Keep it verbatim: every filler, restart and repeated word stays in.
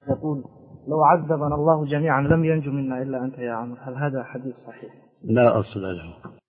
يقول لو عذبنا الله جميعا لم ينجو منا إلا أنت يا عمرو، هل هذا حديث صحيح؟ لا أصل له.